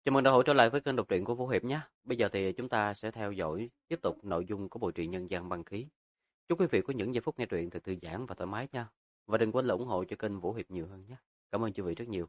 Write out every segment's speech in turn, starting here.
Chào mừng đã hội trở lại với kênh đọc truyện của Vũ Hiệp nhé. Bây giờ thì chúng ta sẽ theo dõi tiếp tục nội dung của bộ truyện Nhân gian băng khí. Chúc quý vị có những giây phút nghe truyện thật thư giãn và thoải mái nha. Và đừng quên là ủng hộ cho kênh Vũ Hiệp nhiều hơn nhé. Cảm ơn quý vị rất nhiều.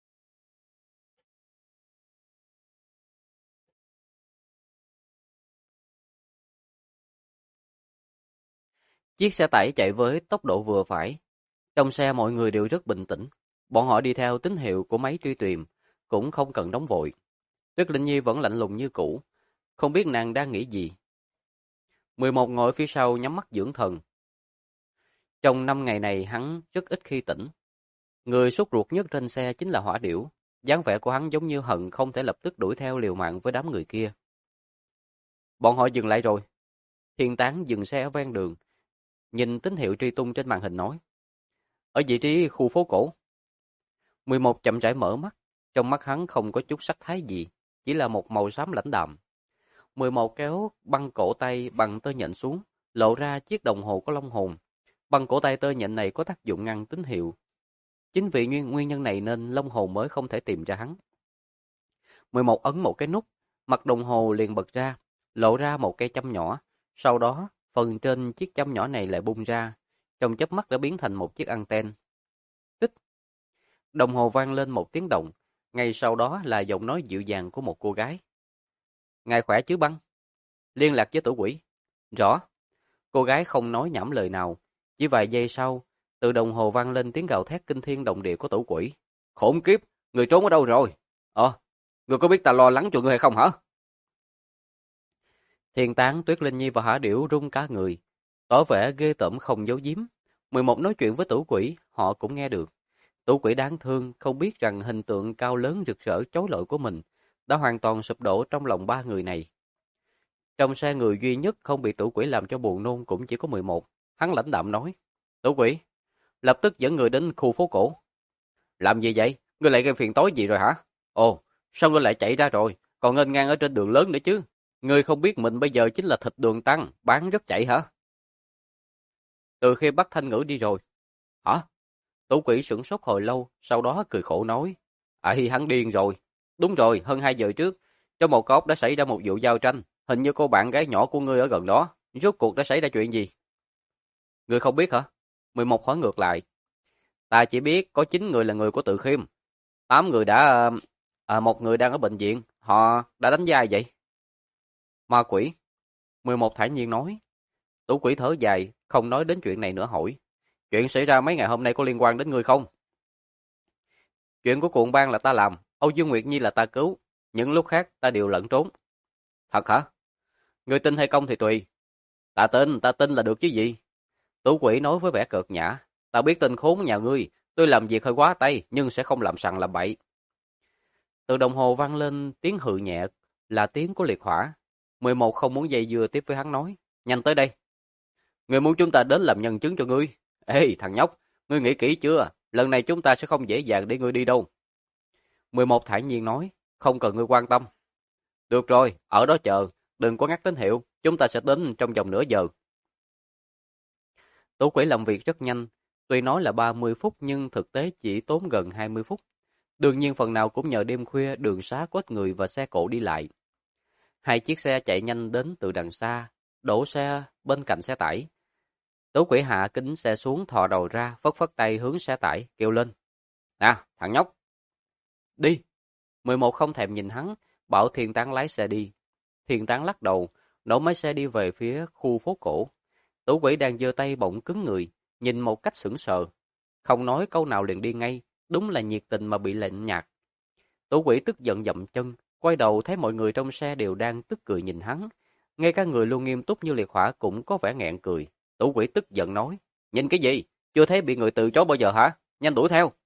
Chiếc xe tải chạy với tốc độ vừa phải. Trong xe mọi người đều rất bình tĩnh. Bọn họ đi theo tín hiệu của máy truy tìm, cũng không cần nóng vội. Tuyết Linh Nhi vẫn lạnh lùng như cũ, không biết nàng đang nghĩ gì. 11 ngồi phía sau nhắm mắt dưỡng thần. Trong 5 ngày này hắn rất ít khi tỉnh. Người sốt ruột nhất trên xe chính là Hỏa Điểu. Dáng vẻ của hắn giống như hận không thể lập tức đuổi theo liều mạng với đám người kia. Bọn họ dừng lại rồi. Thiên Tán dừng xe ở ven đường, nhìn tín hiệu truy tung trên màn hình nói. Ở vị trí khu phố cổ. 11 chậm rãi mở mắt, trong mắt hắn không có chút sắc thái gì, chỉ là một màu xám lãnh đạm. 11 kéo băng cổ tay bằng tơ nhện xuống, lộ ra chiếc đồng hồ có long hồn. Băng cổ tay tơ nhện này có tác dụng ngăn tín hiệu. Chính vì nguyên nhân này nên long hồn mới không thể tìm ra hắn. 11 ấn một cái nút, mặt đồng hồ liền bật ra, lộ ra một cây châm nhỏ. Sau đó, phần trên chiếc châm nhỏ này lại bung ra, trong chớp mắt đã biến thành một chiếc anten. Tích! Đồng hồ vang lên một tiếng động, ngay sau đó là giọng nói dịu dàng của một cô gái. Ngài khỏe chứ băng? Liên lạc với tử quỷ. Rõ. Cô gái không nói nhảm lời nào, chỉ vài giây sau, từ đồng hồ vang lên tiếng gào thét kinh thiên động địa của tử quỷ. Khốn kiếp, người trốn ở đâu rồi? Người có biết ta lo lắng cho người hay không hả? Thiên Tán, Tuyết Linh Nhi và Hỏa Điểu run cả người, tỏ vẻ ghê tởm không giấu giếm. 11 nói chuyện với tử quỷ, họ cũng nghe được. Tử quỷ đáng thương, không biết rằng hình tượng cao lớn rực rỡ chói lọi của mình đã hoàn toàn sụp đổ trong lòng ba người này. Trong xe người duy nhất không bị tử quỷ làm cho buồn nôn cũng chỉ có 11. Hắn lãnh đạm nói, tử quỷ, lập tức dẫn người đến khu phố cổ. Làm gì vậy? Ngươi lại gây phiền tối gì rồi hả? Ồ, sao ngươi lại chạy ra rồi? Còn nghênh ngang ở trên đường lớn nữa chứ? Ngươi không biết mình bây giờ chính là thịt đường tăng, bán rất chạy hả? Từ khi bắt Thanh Ngữ đi rồi. Hả? Tử quỷ sửng sốt hồi lâu, sau đó cười khổ nói. Hắn điên rồi. Đúng rồi, hơn 2 giờ trước, trong một cốc đã xảy ra một vụ giao tranh. Hình như cô bạn gái nhỏ của ngươi ở gần đó. Rốt cuộc đã xảy ra chuyện gì? Ngươi không biết hả? 11 hỏi ngược lại. Ta chỉ biết có 9 người là người của Tự Khiêm. 8 người đã... một người đang ở bệnh viện. Họ đã đánh với ai vậy? Ma quỷ. 11 thản nhiên nói. Tử quỷ thở dài, không nói đến chuyện này nữa hỏi. Chuyện xảy ra mấy ngày hôm nay có liên quan đến ngươi không? Chuyện của cuồng bang là ta làm. Âu Dương Nguyệt Nhi là ta cứu. Những lúc khác ta đều lẫn trốn. Thật hả? Ngươi tin hay không thì tùy. Ta tin là được chứ gì? Tử quỷ nói với vẻ cợt nhã. Ta biết tên khốn nhà ngươi. Tôi làm việc hơi quá tay, nhưng sẽ không làm sằng làm bậy. Từ đồng hồ vang lên tiếng hừ nhẹ, là tiếng của liệt hỏa. 11 không muốn dây dưa tiếp với hắn nói. Nhanh tới đây. Ngươi muốn chúng ta đến làm nhân chứng cho ngươi. Ê, thằng nhóc, ngươi nghĩ kỹ chưa? Lần này chúng ta sẽ không dễ dàng để ngươi đi đâu. 11 thản nhiên nói. Không cần ngươi quan tâm. Được rồi, ở đó chờ. Đừng có ngắt tín hiệu. Chúng ta sẽ đến trong vòng nửa giờ. Tố quỷ làm việc rất nhanh. Tuy nói là 30 phút nhưng thực tế chỉ tốn gần 20 phút. Đương nhiên phần nào cũng nhờ đêm khuya đường xá có ít người và xe cộ đi lại. Hai chiếc xe chạy nhanh đến từ đằng xa, đổ xe bên cạnh xe tải. Tố quỷ hạ kính xe xuống thò đầu ra, phất phất tay hướng xe tải, kêu lên. Nè, thằng nhóc, đi. 11 không thèm nhìn hắn, bảo Thiên Tán lái xe đi. Thiên Tán lắc đầu, nổ máy xe đi về phía khu phố cổ. Tố quỷ đang giơ tay bỗng cứng người, nhìn một cách sững sờ. Không nói câu nào liền đi ngay, đúng là nhiệt tình mà bị lạnh nhạt. Tố quỷ tức giận dậm chân, quay đầu thấy mọi người trong xe đều đang tức cười nhìn hắn. Ngay cả người luôn nghiêm túc như liệt hỏa cũng có vẻ nghẹn cười. Tố quỷ tức giận nói, nhìn cái gì? Chưa thấy bị người từ chối bao giờ hả? Nhanh đuổi theo.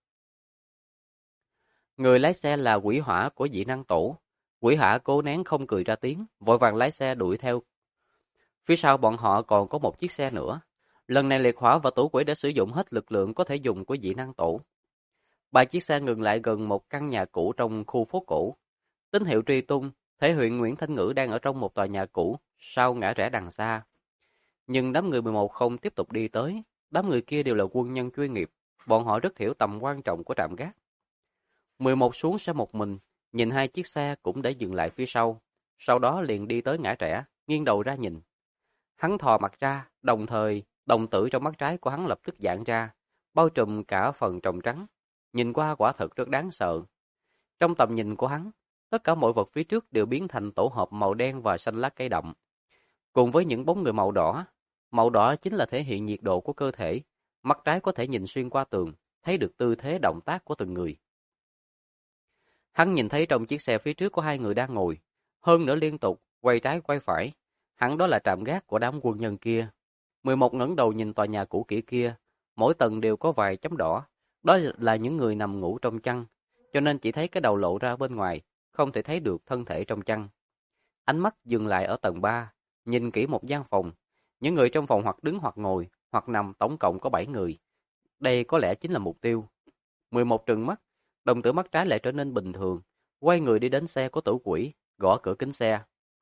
Người lái xe là quỷ hỏa của dị năng tổ. Quỷ hỏa cố nén không cười ra tiếng, vội vàng lái xe đuổi theo. Phía sau bọn họ còn có một chiếc xe nữa. Lần này liệt hỏa và tổ quỷ đã sử dụng hết lực lượng có thể dùng của dị năng tổ. Ba chiếc xe ngừng lại gần một căn nhà cũ trong khu phố cổ. Tín hiệu truy tung, thể hiện Nguyễn Thanh Ngữ đang ở trong một tòa nhà cũ, sau ngã rẽ đằng xa. Nhưng đám người 11 không tiếp tục đi tới, đám người kia đều là quân nhân chuyên nghiệp, bọn họ rất hiểu tầm quan trọng của trạm gác. 11 xuống xe một mình, nhìn hai chiếc xe cũng đã dừng lại phía sau, sau đó liền đi tới ngã rẽ, nghiêng đầu ra nhìn. Hắn thò mặt ra, đồng thời đồng tử trong mắt trái của hắn lập tức giãn ra, bao trùm cả phần tròng trắng. Nhìn qua quả thực rất đáng sợ. Trong tầm nhìn của hắn, tất cả mọi vật phía trước đều biến thành tổ hợp màu đen và xanh lá cây đậm, cùng với những bóng người màu đỏ. Màu đỏ chính là thể hiện nhiệt độ của cơ thể. Mắt trái có thể nhìn xuyên qua tường, thấy được tư thế động tác của từng người. Hắn nhìn thấy trong chiếc xe phía trước có hai người đang ngồi, hơn nữa liên tục quay trái quay phải. Hẳn đó là trạm gác của đám quân nhân kia. 11 ngẩng đầu nhìn tòa nhà cũ kỹ kia, mỗi tầng đều có vài chấm đỏ. Đó là những người nằm ngủ trong chăn, cho nên chỉ thấy cái đầu lộ ra bên ngoài, không thể thấy được thân thể trong chăn. Ánh mắt dừng lại ở tầng 3, nhìn kỹ một gian phòng. Những người trong phòng hoặc đứng hoặc ngồi, hoặc nằm, tổng cộng có 7 người. Đây có lẽ chính là mục tiêu. 11 trừng mắt, đồng tử mắt trái lại trở nên bình thường, quay người đi đến xe của Tử Quỷ, gõ cửa kính xe.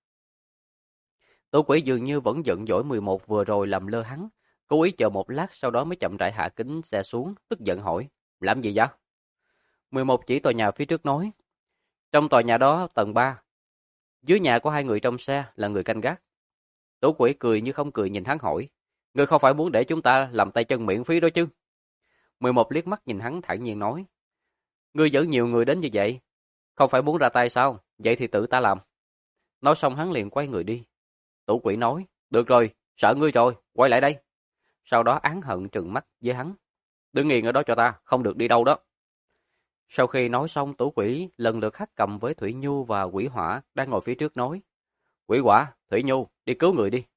Tử Quỷ dường như vẫn giận dỗi 11 vừa rồi làm lơ hắn, cố ý chờ một lát sau đó mới chậm rãi hạ kính xe xuống, tức giận hỏi, làm gì vậy? 11 chỉ tòa nhà phía trước nói, trong tòa nhà đó tầng 3, dưới nhà có hai người trong xe là người canh gác. Tử Quỷ cười như không cười nhìn hắn hỏi, ngươi không phải muốn để chúng ta làm tay chân miễn phí đó chứ? 11 liếc mắt nhìn hắn thản nhiên nói, ngươi dẫn nhiều người đến như vậy, không phải muốn ra tay sao? Vậy thì tự ta làm. Nói xong hắn liền quay người đi. Tử Quỷ nói, được rồi, sợ ngươi rồi, quay lại đây. Sau đó oán hận trừng mắt với hắn, đứng yên ở đó cho ta, không được đi đâu đó. Sau khi nói xong, Tử Quỷ lần lượt hất cầm với Thủy Nhu và Quỷ Hỏa đang ngồi phía trước nói, Quỷ Hỏa, Thủy Nhu, đi cứu người đi.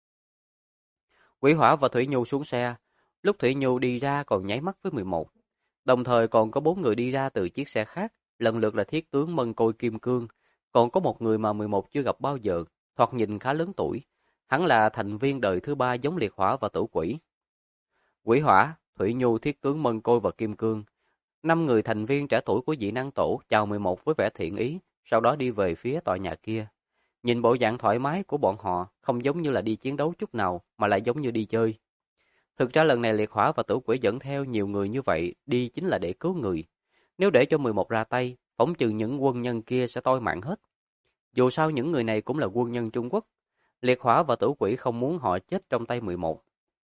Quỷ Hỏa và Thủy Nhu xuống xe, lúc Thủy Nhu đi ra còn nháy mắt với 11. Đồng thời còn có 4 người đi ra từ chiếc xe khác, lần lượt là Thiết tướng Mân Côi Kim Cương, còn có một người mà 11 chưa gặp bao giờ, thoạt nhìn khá lớn tuổi, hắn là thành viên đời thứ 3 giống Liệt Hỏa và Tử Quỷ. Quỷ Hỏa, Thủy Nhu, Thiết tướng Mân Côi và Kim Cương, 5 người thành viên trẻ tuổi của dị năng tổ chào 11 với vẻ thiện ý, sau đó đi về phía tòa nhà kia. Nhìn bộ dạng thoải mái của bọn họ không giống như là đi chiến đấu chút nào mà lại giống như đi chơi. Thực ra lần này Liệt Hỏa và Tử Quỷ dẫn theo nhiều người như vậy đi chính là để cứu người. Nếu để cho 11 ra tay, phỏng chừng những quân nhân kia sẽ toi mạng hết. Dù sao những người này cũng là quân nhân Trung Quốc. Liệt Hỏa và Tử Quỷ không muốn họ chết trong tay 11.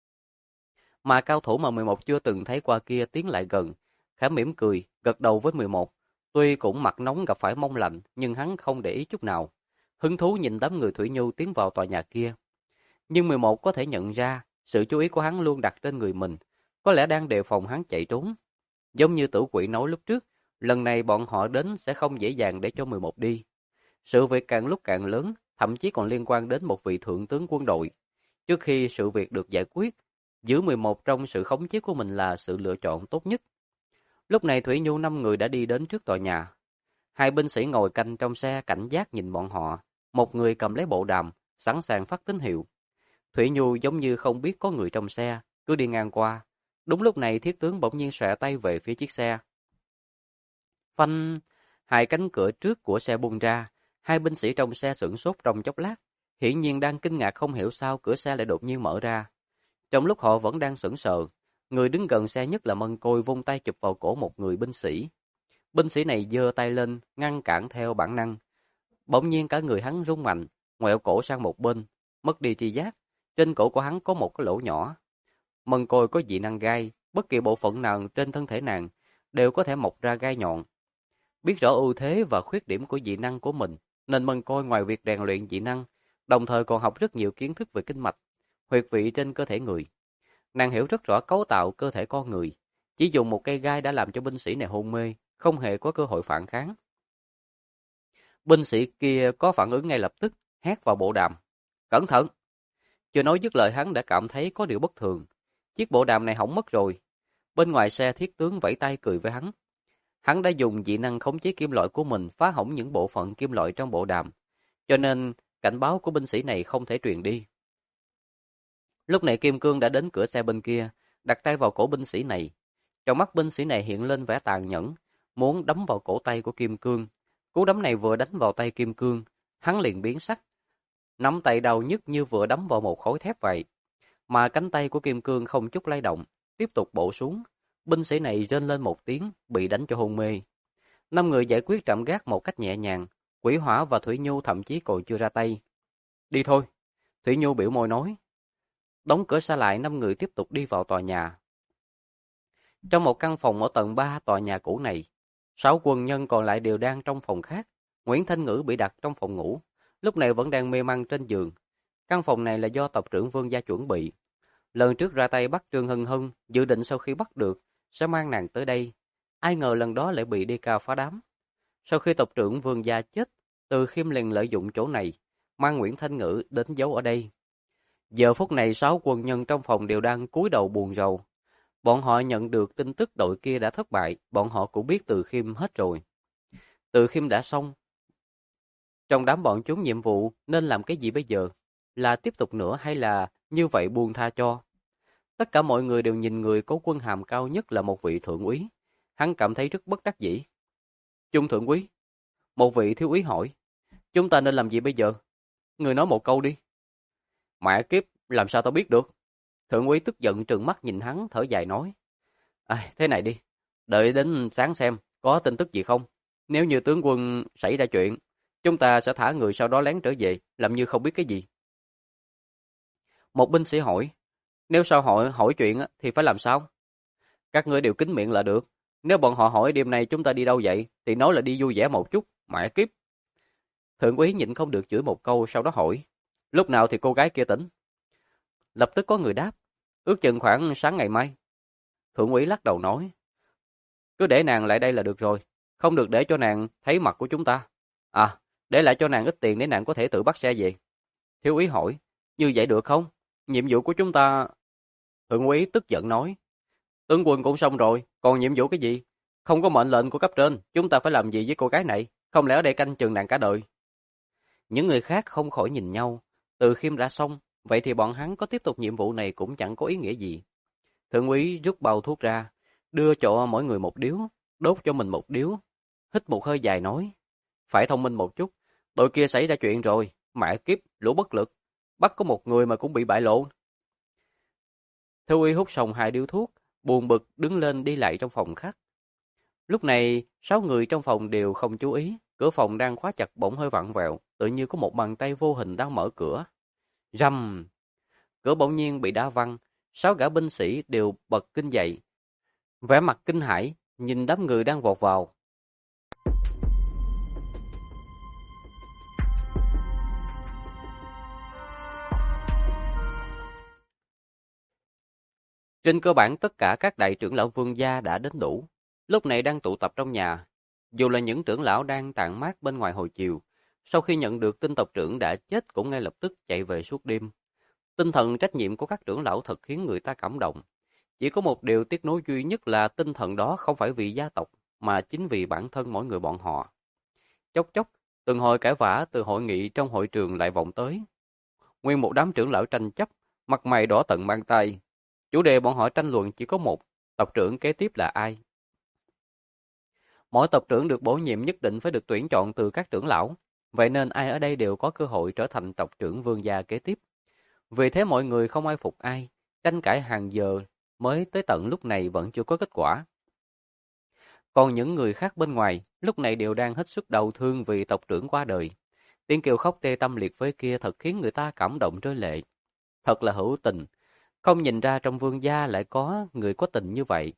Mà cao thủ mà 11 chưa từng thấy qua kia tiến lại gần, khẽ mỉm cười, gật đầu với 11. Tuy cũng mặt nóng gặp phải mông lạnh, nhưng hắn không để ý chút nào. Hứng thú nhìn đám người Thủy Nhu tiến vào tòa nhà kia. Nhưng 11 có thể nhận ra, sự chú ý của hắn luôn đặt trên người mình, có lẽ đang đề phòng hắn chạy trốn. Giống như Tử Quỷ nói lúc trước, lần này bọn họ đến sẽ không dễ dàng để cho 11 đi. Sự việc càng lúc càng lớn, thậm chí còn liên quan đến một vị thượng tướng quân đội. Trước khi sự việc được giải quyết, giữ 11 trong sự khống chế của mình là sự lựa chọn tốt nhất. Lúc này Thủy Nhu 5 người đã đi đến trước tòa nhà. Hai binh sĩ ngồi canh trong xe cảnh giác nhìn bọn họ, một người cầm lấy bộ đàm, sẵn sàng phát tín hiệu. Thủy Nhu giống như không biết có người trong xe, cứ đi ngang qua. Đúng lúc này Thiết tướng bỗng nhiên xòe tay về phía chiếc xe. Phanh, hai cánh cửa trước của xe bung ra, hai binh sĩ trong xe sửng sốt trong chốc lát, hiển nhiên đang kinh ngạc không hiểu sao cửa xe lại đột nhiên mở ra. Trong lúc họ vẫn đang sững sờ, người đứng gần xe nhất là Mân Côi vung tay chụp vào cổ một người binh sĩ. Binh sĩ này giơ tay lên, ngăn cản theo bản năng. Bỗng nhiên cả người hắn rung mạnh, ngoẹo cổ sang một bên, mất đi tri giác. Trên cổ của hắn có một cái lỗ nhỏ. Mân Côi có dị năng gai, bất kỳ bộ phận nào trên thân thể nàng đều có thể mọc ra gai nhọn. Biết rõ ưu thế và khuyết điểm của dị năng của mình, nên Mân Côi ngoài việc rèn luyện dị năng, đồng thời còn học rất nhiều kiến thức về kinh mạch, huyệt vị trên cơ thể người. Nàng hiểu rất rõ cấu tạo cơ thể con người, chỉ dùng một cây gai đã làm cho binh sĩ này hôn mê, không hề có cơ hội phản kháng. Binh sĩ kia có phản ứng ngay lập tức, hét vào bộ đàm. Cẩn thận! Chưa nói dứt lời hắn đã cảm thấy có điều bất thường. Chiếc bộ đàm này hỏng mất rồi. Bên ngoài xe Thiết tướng vẫy tay cười với hắn. Hắn đã dùng dị năng khống chế kim loại của mình phá hỏng những bộ phận kim loại trong bộ đàm. Cho nên cảnh báo của binh sĩ này không thể truyền đi. Lúc này Kim Cương đã đến cửa xe bên kia, đặt tay vào cổ binh sĩ này. Trong mắt binh sĩ này hiện lên vẻ tàn nhẫn, muốn đấm vào cổ tay của Kim Cương. Cú đấm này vừa đánh vào tay Kim Cương, hắn liền biến sắc. Nắm tay đau nhức như vừa đấm vào một khối thép vậy. Mà cánh tay của Kim Cương không chút lay động, tiếp tục bổ xuống. Binh sĩ này rên lên một tiếng, bị đánh cho hôn mê. 5 người giải quyết trạm gác một cách nhẹ nhàng, Quỷ Hỏa và Thủy Nhu thậm chí còn chưa ra tay. Đi thôi, Thủy Nhu biểu môi nói. Đóng cửa xa lại, 5 người tiếp tục đi vào tòa nhà. Trong một căn phòng ở tầng 3 tòa nhà cũ này, 6 quân nhân còn lại đều đang trong phòng khác. Nguyễn Thanh Ngữ bị đặt trong phòng ngủ, lúc này vẫn đang mê man trên giường. Căn phòng này là do tộc trưởng Vương gia chuẩn bị. Lần trước ra tay bắt Trương Hân Hân, dự định sau khi bắt được, sẽ mang nàng tới đây. Ai ngờ lần đó lại bị đi cao phá đám. Sau khi tộc trưởng Vương gia chết, Từ Khiêm liền lợi dụng chỗ này, mang Nguyễn Thanh Ngữ đến giấu ở đây. Giờ phút này 6 quân nhân trong phòng đều đang cúi đầu buồn rầu. Bọn họ nhận được tin tức đội kia đã thất bại, bọn họ cũng biết Từ Khiêm hết rồi. Từ Khiêm đã xong. Trong đám bọn chúng nhiệm vụ nên làm cái gì bây giờ? Là tiếp tục nữa hay là như vậy buông tha cho? Tất cả mọi người đều nhìn người có quân hàm cao nhất là một vị thượng úy. Hắn cảm thấy rất bất đắc dĩ. Trung thượng úy. Một vị thiếu úy hỏi. Chúng ta nên làm gì bây giờ? Người nói một câu đi. Mẹ kiếp, làm sao tao biết được? Thượng úy tức giận trừng mắt nhìn hắn, thở dài nói. Thế này đi, đợi đến sáng xem, có tin tức gì không? Nếu như tướng quân xảy ra chuyện, chúng ta sẽ thả người sau đó lén trở về, làm như không biết cái gì. Một binh sĩ hỏi, nếu sau họ hỏi chuyện thì phải làm sao? Các ngươi đều kín miệng là được. Nếu bọn họ hỏi đêm nay chúng ta đi đâu vậy, thì nói là đi vui vẻ một chút, mẹ kiếp. Thượng úy nhịn không được chửi một câu, sau đó hỏi, lúc nào thì cô gái kia tỉnh? Lập tức có người đáp, ước chừng khoảng sáng ngày mai. Thượng úy lắc đầu nói, cứ để nàng lại đây là được rồi, không được để cho nàng thấy mặt của chúng ta. Để lại cho nàng ít tiền để nàng có thể tự bắt xe về. Thiếu úy hỏi, như vậy được không? Nhiệm vụ của chúng ta... Thượng úy tức giận nói, tướng quân cũng xong rồi, còn nhiệm vụ cái gì? Không có mệnh lệnh của cấp trên, chúng ta phải làm gì với cô gái này? Không lẽ ở đây canh chừng nàng cả đời? Những người khác không khỏi nhìn nhau, Từ Khiêm đã xong, vậy thì bọn hắn có tiếp tục nhiệm vụ này cũng chẳng có ý nghĩa gì. Thượng úy rút bao thuốc ra, đưa cho mỗi người một điếu, đốt cho mình một điếu, hít một hơi dài nói, phải thông minh một chút, đội kia xảy ra chuyện rồi, mẹ kiếp, lũ bất lực, bắt có một người mà cũng bị bại lộ. Thượng úy hút xong 2 điếu thuốc, buồn bực đứng lên đi lại trong phòng khách. Lúc này, 6 người trong phòng đều không chú ý, cửa phòng đang khóa chặt bỗng hơi vặn vẹo, tự như có một bàn tay vô hình đang mở cửa. Rầm! Cửa bỗng nhiên bị đá văng, 6 gã binh sĩ đều bật kinh dậy. Vẻ mặt kinh hãi, nhìn đám người đang vọt vào. Trên cơ bản tất cả các đại trưởng lão Vương gia đã đến đủ, lúc này đang tụ tập trong nhà. Dù là những trưởng lão đang tản mát bên ngoài hồi chiều, sau khi nhận được tin tộc trưởng đã chết cũng ngay lập tức chạy về suốt đêm. Tinh thần trách nhiệm của các trưởng lão thật khiến người ta cảm động. Chỉ có một điều tiếc nuối duy nhất là tinh thần đó không phải vì gia tộc, mà chính vì bản thân mỗi người bọn họ. Chốc chốc, từng hồi cãi vã từ hội nghị trong hội trường lại vọng tới. Nguyên một đám trưởng lão tranh chấp, mặt mày đỏ tận mang tay. Chủ đề bọn họ tranh luận chỉ có một, tộc trưởng kế tiếp là ai? Mỗi tộc trưởng được bổ nhiệm nhất định phải được tuyển chọn từ các trưởng lão, vậy nên ai ở đây đều có cơ hội trở thành tộc trưởng Vương gia kế tiếp. Vì thế mọi người không ai phục ai, tranh cãi hàng giờ mới tới tận lúc này vẫn chưa có kết quả. Còn những người khác bên ngoài, lúc này đều đang hết sức đau thương vì tộc trưởng qua đời. Tiếng kêu khóc tê tâm liệt phế kia thật khiến người ta cảm động rơi lệ. Thật là hữu tình, không nhìn ra trong Vương gia lại có người có tình như vậy.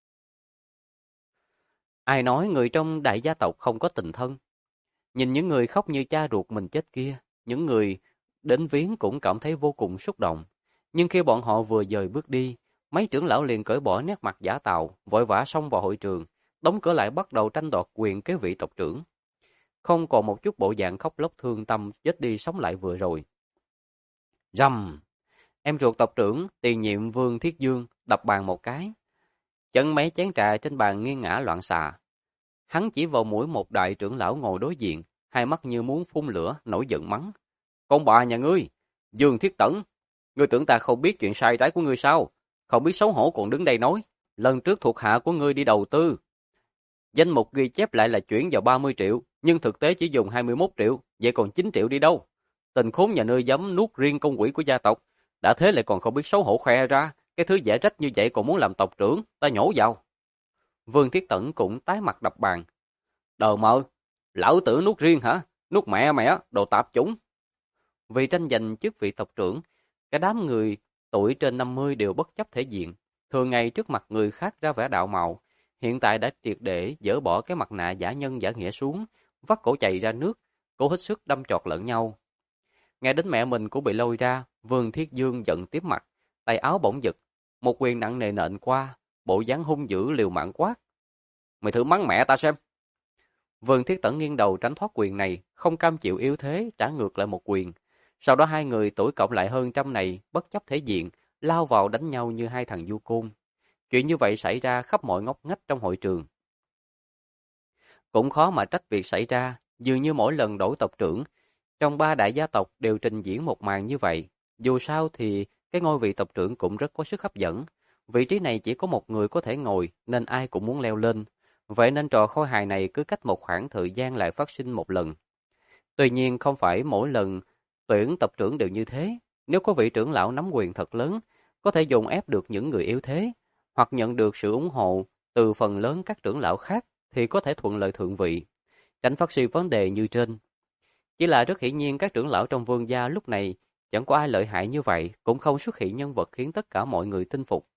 Ai nói người trong đại gia tộc không có tình thân? Nhìn những người khóc như cha ruột mình chết kia, những người đến viếng cũng cảm thấy vô cùng xúc động. Nhưng khi bọn họ vừa dời bước đi, mấy trưởng lão liền cởi bỏ nét mặt giả tạo, vội vã xông vào hội trường, đóng cửa lại bắt đầu tranh đoạt quyền kế vị tộc trưởng. Không còn một chút bộ dạng khóc lóc thương tâm chết đi sống lại vừa rồi. Rầm! Em ruột tộc trưởng, tiền nhiệm Vương Thiết Dương, đập bàn một cái. Chấn mấy chén trà trên bàn nghiêng ngã loạn xạ. Hắn chỉ vào mũi một đại trưởng lão ngồi đối diện, hai mắt như muốn phun lửa, nổi giận mắng. Con bà nhà ngươi, Dương Thiết Tẩn, ngươi tưởng ta không biết chuyện sai trái của ngươi sao? Không biết xấu hổ còn đứng đây nói, lần trước thuộc hạ của ngươi đi đầu tư. Danh mục ghi chép lại là chuyển vào 30 triệu, nhưng thực tế chỉ dùng 21 triệu, vậy còn 9 triệu đi đâu? Tình khốn nhà nơi dám nuốt riêng công quỹ của gia tộc, đã thế lại còn không biết xấu hổ khoe ra, cái thứ dễ trách như vậy còn muốn làm tộc trưởng, ta nhổ vào. Vương Thiết Tẩn cũng tái mặt đập bàn. Đờ mờ, lão tử nuốt riêng hả? Nuốt mẹ mẹ, đồ tạp chủng. Vì tranh giành chức vị tộc trưởng, cả đám người tuổi trên 50 đều bất chấp thể diện, thường ngày trước mặt người khác ra vẻ đạo mạo, hiện tại đã triệt để dỡ bỏ cái mặt nạ giả nhân giả nghĩa xuống, vắt cổ chạy ra nước, cố hết sức đâm chọt lẫn nhau. Nghe đến mẹ mình cũng bị lôi ra, Vương Thiết Dương giận tím mặt, tay áo bỗng giật, một quyền nặng nề nện qua, bộ dáng hung dữ liều mạng quát. Mày thử mắng mẹ ta xem. Vương Thiết Tẩn nghiêng đầu tránh thoát quyền này, không cam chịu yếu thế, trả ngược lại một quyền. Sau đó hai người tuổi cộng lại hơn trăm này, bất chấp thể diện, lao vào đánh nhau như hai thằng du côn. Chuyện như vậy xảy ra khắp mọi ngóc ngách trong hội trường. Cũng khó mà trách việc xảy ra, dường như mỗi lần đổi tộc trưởng, trong ba đại gia tộc đều trình diễn một màn như vậy. Dù sao thì cái ngôi vị tộc trưởng cũng rất có sức hấp dẫn. Vị trí này chỉ có một người có thể ngồi nên ai cũng muốn leo lên. Vậy nên trò khôi hài này cứ cách một khoảng thời gian lại phát sinh một lần. Tuy nhiên không phải mỗi lần tuyển tộc trưởng đều như thế. Nếu có vị trưởng lão nắm quyền thật lớn, có thể dồn ép được những người yếu thế, hoặc nhận được sự ủng hộ từ phần lớn các trưởng lão khác, thì có thể thuận lợi thượng vị, tránh phát sinh vấn đề như trên. Chỉ là rất hiển nhiên các trưởng lão trong Vương gia lúc này chẳng có ai lợi hại như vậy, cũng không xuất hiện nhân vật khiến tất cả mọi người tin phục.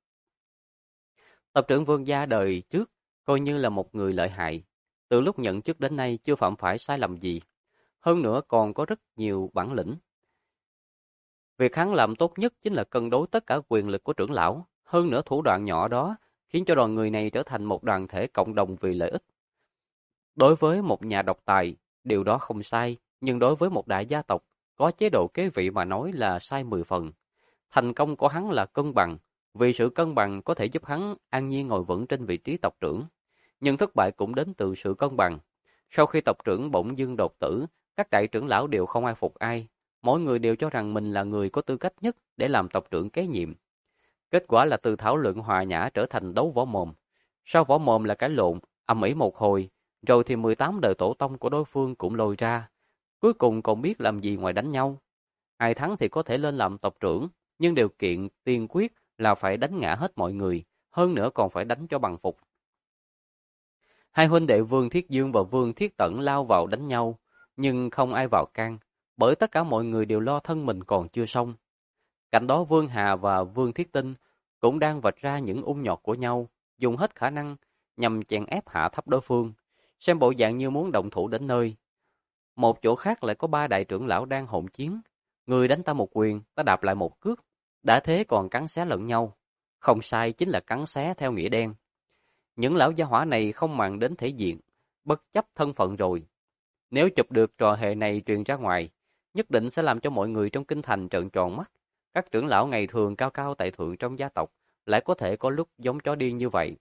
Tộc trưởng Vương gia đời trước coi như là một người lợi hại, từ lúc nhận chức đến nay chưa phạm phải sai lầm gì, hơn nữa còn có rất nhiều bản lĩnh. Việc hắn làm tốt nhất chính là cân đối tất cả quyền lực của trưởng lão, hơn nữa thủ đoạn nhỏ đó khiến cho đoàn người này trở thành một đoàn thể cộng đồng vì lợi ích. Đối với một nhà độc tài, điều đó không sai, nhưng đối với một đại gia tộc, có chế độ kế vị mà nói là sai 10 phần. Thành công của hắn là cân bằng, vì sự cân bằng có thể giúp hắn an nhiên ngồi vững trên vị trí tộc trưởng. Nhưng thất bại cũng đến từ sự cân bằng. Sau khi tộc trưởng bỗng dưng đột tử, các đại trưởng lão đều không ai phục ai. Mỗi người đều cho rằng mình là người có tư cách nhất để làm tộc trưởng kế nhiệm. Kết quả là từ thảo luận hòa nhã trở thành đấu võ mồm. Sau võ mồm là cãi lộn, ầm ĩ một hồi, rồi thì 18 đời tổ tông của đối phương cũng lôi ra. Cuối cùng còn biết làm gì ngoài đánh nhau. Ai thắng thì có thể lên làm tộc trưởng, nhưng điều kiện tiên quyết là phải đánh ngã hết mọi người, hơn nữa còn phải đánh cho bằng phục. Hai huynh đệ Vương Thiết Dương và Vương Thiết Tẩn lao vào đánh nhau, nhưng không ai vào can, bởi tất cả mọi người đều lo thân mình còn chưa xong. Cạnh đó Vương Hà và Vương Thiết Tinh cũng đang vạch ra những ung nhọt của nhau, dùng hết khả năng nhằm chèn ép hạ thấp đối phương, xem bộ dạng như muốn động thủ đến nơi. Một chỗ khác lại có ba đại trưởng lão đang hỗn chiến, người đánh ta một quyền, ta đạp lại một cước, đã thế còn cắn xé lẫn nhau. Không sai, chính là cắn xé theo nghĩa đen. Những lão gia hỏa này không màng đến thể diện, bất chấp thân phận rồi. Nếu chụp được trò hề này truyền ra ngoài, nhất định sẽ làm cho mọi người trong kinh thành trợn tròn mắt. Các trưởng lão ngày thường cao cao tại thượng trong gia tộc lại có thể có lúc giống chó điên như vậy.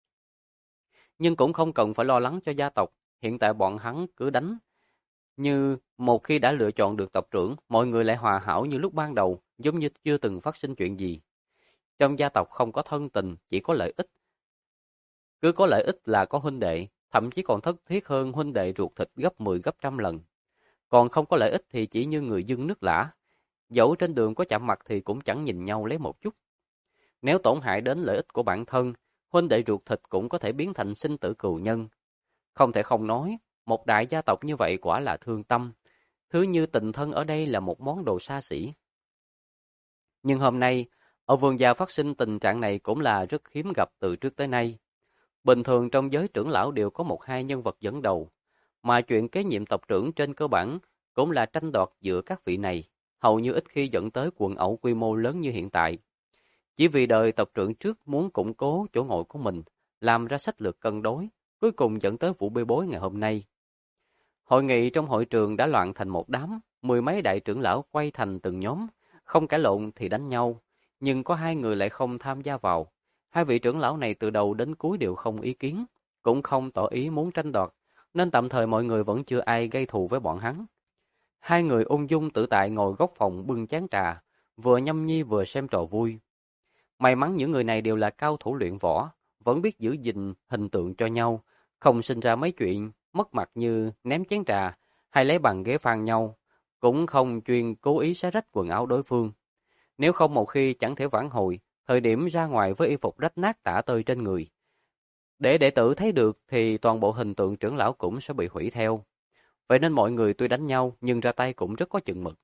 Nhưng cũng không cần phải lo lắng cho gia tộc, hiện tại bọn hắn cứ đánh. Như một khi đã lựa chọn được tộc trưởng, mọi người lại hòa hảo như lúc ban đầu, giống như chưa từng phát sinh chuyện gì. Trong gia tộc không có thân tình, chỉ có lợi ích. Cứ có lợi ích là có huynh đệ, thậm chí còn thất thiết hơn huynh đệ ruột thịt gấp 10 gấp trăm lần. Còn không có lợi ích thì chỉ như người dưng nước lã. Dẫu trên đường có chạm mặt thì cũng chẳng nhìn nhau lấy một chút. Nếu tổn hại đến lợi ích của bản thân, huynh đệ ruột thịt cũng có thể biến thành sinh tử cừu nhân. Không thể không nói, một đại gia tộc như vậy quả là thương tâm. Thứ như tình thân ở đây là một món đồ xa xỉ. Nhưng hôm nay, ở Vương gia phát sinh tình trạng này cũng là rất hiếm gặp từ trước tới nay. Bình thường trong giới trưởng lão đều có một hai nhân vật dẫn đầu, mà chuyện kế nhiệm tộc trưởng trên cơ bản cũng là tranh đoạt giữa các vị này, hầu như ít khi dẫn tới quần ẩu quy mô lớn như hiện tại. Chỉ vì đời tộc trưởng trước muốn củng cố chỗ ngồi của mình, làm ra sách lược cân đối, cuối cùng dẫn tới vụ bê bối ngày hôm nay. Hội nghị trong hội trường đã loạn thành một đám, mười mấy đại trưởng lão quay thành từng nhóm, không cãi lộn thì đánh nhau, nhưng có hai người lại không tham gia vào. Hai vị trưởng lão này từ đầu đến cuối đều không ý kiến, cũng không tỏ ý muốn tranh đoạt, nên tạm thời mọi người vẫn chưa ai gây thù với bọn hắn. Hai người ung dung tự tại ngồi góc phòng bưng chén trà, vừa nhâm nhi vừa xem trò vui. May mắn những người này đều là cao thủ luyện võ, vẫn biết giữ gìn hình tượng cho nhau, không sinh ra mấy chuyện mất mặt như ném chén trà hay lấy bàn ghế phang nhau, cũng không chuyên cố ý xé rách quần áo đối phương. Nếu không một khi chẳng thể vãn hồi, thời điểm ra ngoài với y phục rách nát tả tơi trên người. Để đệ tử thấy được thì toàn bộ hình tượng trưởng lão cũng sẽ bị hủy theo. Vậy nên mọi người tuy đánh nhau nhưng ra tay cũng rất có chừng mực.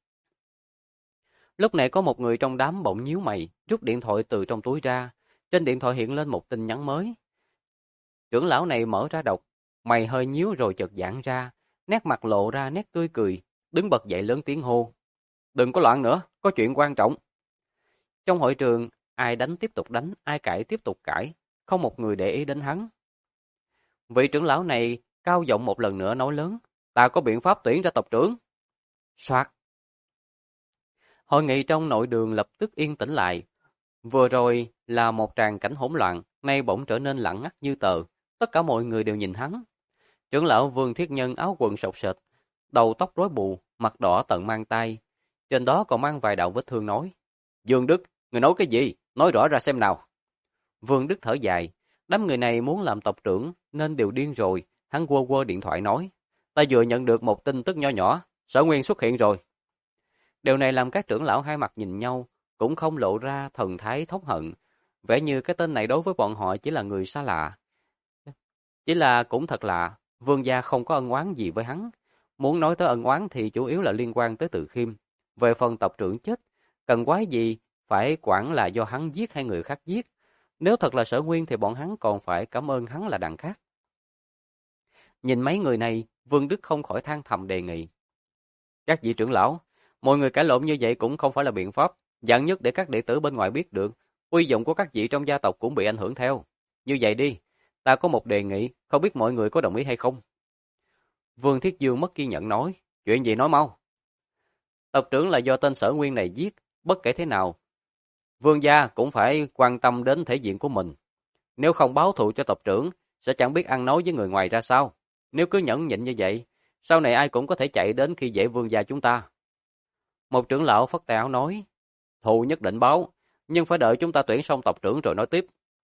Lúc này có một người trong đám bỗng nhíu mày, rút điện thoại từ trong túi ra. Trên điện thoại hiện lên một tin nhắn mới. Trưởng lão này mở ra đọc, mày hơi nhíu rồi chợt giãn ra, nét mặt lộ ra nét tươi cười, đứng bật dậy lớn tiếng hô. Đừng có loạn nữa, có chuyện quan trọng. Trong hội trường, ai đánh tiếp tục đánh, ai cãi tiếp tục cãi, không một người để ý đến hắn. Vị trưởng lão này cao giọng một lần nữa nói lớn, ta có biện pháp tuyển ra tộc trưởng. Soạt. Hội nghị trong nội đường lập tức yên tĩnh lại. Vừa rồi là một tràng cảnh hỗn loạn, nay bỗng trở nên lặng ngắt như tờ. Tất cả mọi người đều nhìn hắn. Trưởng lão Vương Thiết Nhân áo quần sọc sệt, đầu tóc rối bù, mặt đỏ tận mang tay. Trên đó còn mang vài đạo vết thương nói. Dương Đức, người nói cái gì? Nói rõ ra xem nào. Vương Đức thở dài. Đám người này muốn làm tộc trưởng nên đều điên rồi. Hắn quơ quơ điện thoại nói. Ta vừa nhận được một tin tức nho nhỏ. Sở Nguyên xuất hiện rồi. Điều này làm các trưởng lão hai mặt nhìn nhau, cũng không lộ ra thần thái thống hận. Vẻ như cái tên này đối với bọn họ chỉ là người xa lạ. Chỉ là cũng thật lạ, Vương gia không có ân oán gì với hắn. Muốn nói tới ân oán thì chủ yếu là liên quan tới Từ Khiêm. Về phần tộc trưởng chết, cần quái gì phải quản là do hắn giết hay người khác giết. Nếu thật là Sở Nguyên thì bọn hắn còn phải cảm ơn hắn là đằng khác. Nhìn mấy người này, Vương Đức không khỏi than thầm đề nghị. Các vị trưởng lão, mọi người cãi lộn như vậy cũng không phải là biện pháp. Dặn nhất để các đệ tử bên ngoài biết được, uy vọng của các vị trong gia tộc cũng bị ảnh hưởng theo. Như vậy đi, ta có một đề nghị, không biết mọi người có đồng ý hay không? Vương Thiết Dương mất kiên nhẫn nói, chuyện gì nói mau. Tộc trưởng là do tên Sở Nguyên này giết, bất kể thế nào. Vương gia cũng phải quan tâm đến thể diện của mình. Nếu không báo thù cho tộc trưởng, sẽ chẳng biết ăn nói với người ngoài ra sao. Nếu cứ nhẫn nhịn như vậy, sau này ai cũng có thể chạy đến khi dễ vương gia chúng ta. Một trưởng lão phất tay áo nói, thù nhất định báo, nhưng phải đợi chúng ta tuyển xong tộc trưởng rồi nói tiếp.